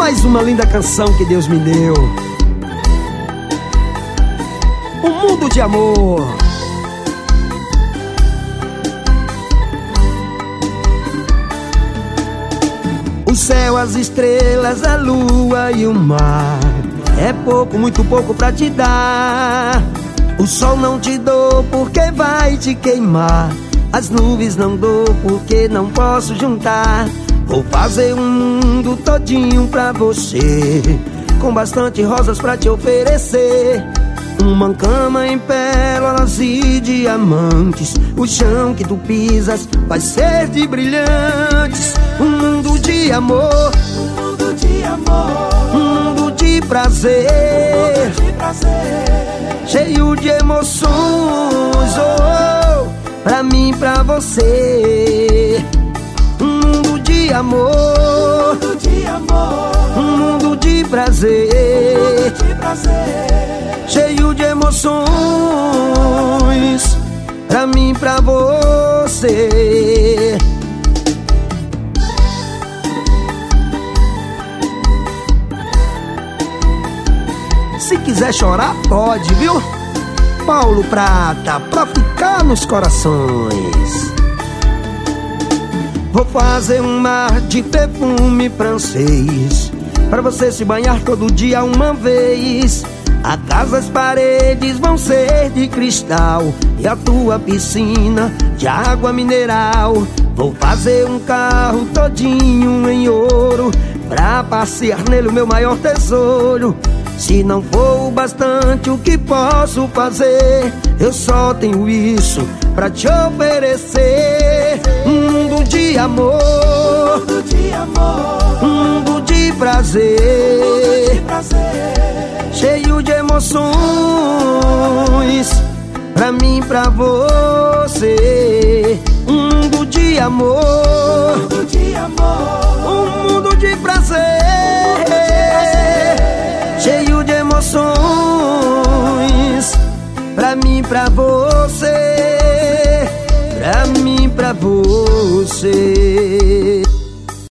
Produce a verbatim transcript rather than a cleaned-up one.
mais uma linda canção que Deus me deu. Um mundo de amor. O céu, as estrelas, a lua e o mar é pouco, muito pouco pra te dar. O sol não te dou porque vai te queimar. As nuvens não dou porque não posso juntar. Vou fazer um mundo todinho pra você, com bastante rosas pra te oferecer. Uma cama em pérolas e diamantes. O chão que tu pisas vai ser de brilhantes. Um mundo de amor, um mundo de amor, um mundo de prazer, um mundo de prazer, cheio de emoções, oh, pra mim, pra você. Um mundo de amor, um mundo de amor, um mundo de prazer, um mundo de prazer, cheio de emoções, pra mim, pra você. Se quiser chorar, pode, viu? Paulo Prata, pra ficar nos corações. Vou fazer um mar de perfume francês, pra você se banhar todo dia uma vez. A casa, as paredes vão ser de cristal e a tua piscina de água mineral. Vou fazer um carro todinho em ouro, pra passear nele o meu maior tesouro. Se não for o bastante o que posso fazer, eu só tenho isso pra te oferecer. Um mundo de amor, um mundo de amor, um mundo de prazer, um mundo de prazer, cheio de emoções, pra mim, pra você. Um mundo de amor, um mundo de amor, um mundo de prazer, cheio de emoções, pra mim, pra você, pra mim, pra você.